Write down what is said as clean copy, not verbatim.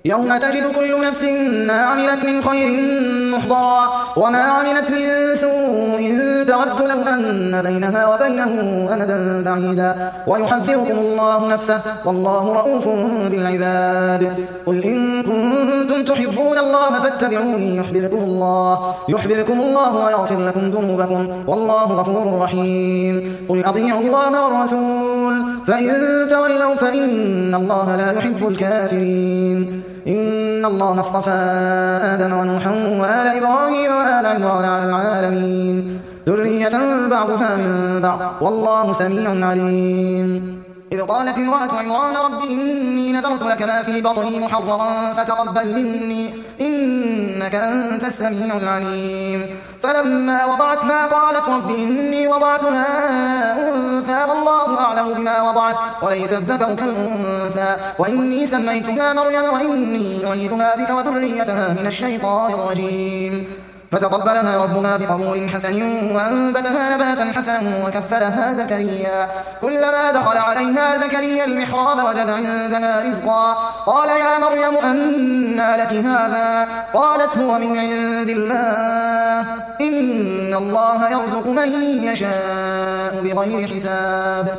يوم تجد كل نفس ما عملت من خير محضرا وما عملت من سوء تود لو أن بينها وبينه أمدا بعيدا ويحذركم الله نفسه والله رؤوف بالعباد. قل إن كنتم تحبون الله فاتبعوني يحببكم الله ويغفر لكم ذنوبكم والله غفور رحيم. قل أطيعوا الله والرسول فإن تولوا فإن الله لا يحب الكافرين. إن الله اصطفى آدم ونوحا وآل إبراهيم وآل عمران على العالمين ذرية بعضها من بعض والله سميع عليم. إذ قالت امرأة عمران رب إني نذرت لك ما في بطني محررا فتقبل مني إنك أنت السميع العليم. فلما وضعتها قالت رب إني وضعتها أنثى والله أعلم بما وضعت وليس الذكر كالأنثى وإني سميتها مريم وإني أعيذها بك وذريتها من الشيطان الرجيم. فتقبلها ربها بقبول حسن وأنبتها نباتا حسنا وكفلها زكريا. كلما دخل عليها زكريا المحراب وجد عندها رزقا قال يا مريم أنى لك هذا قالت هو من عند الله إن الله يرزق من يشاء بغير حساب.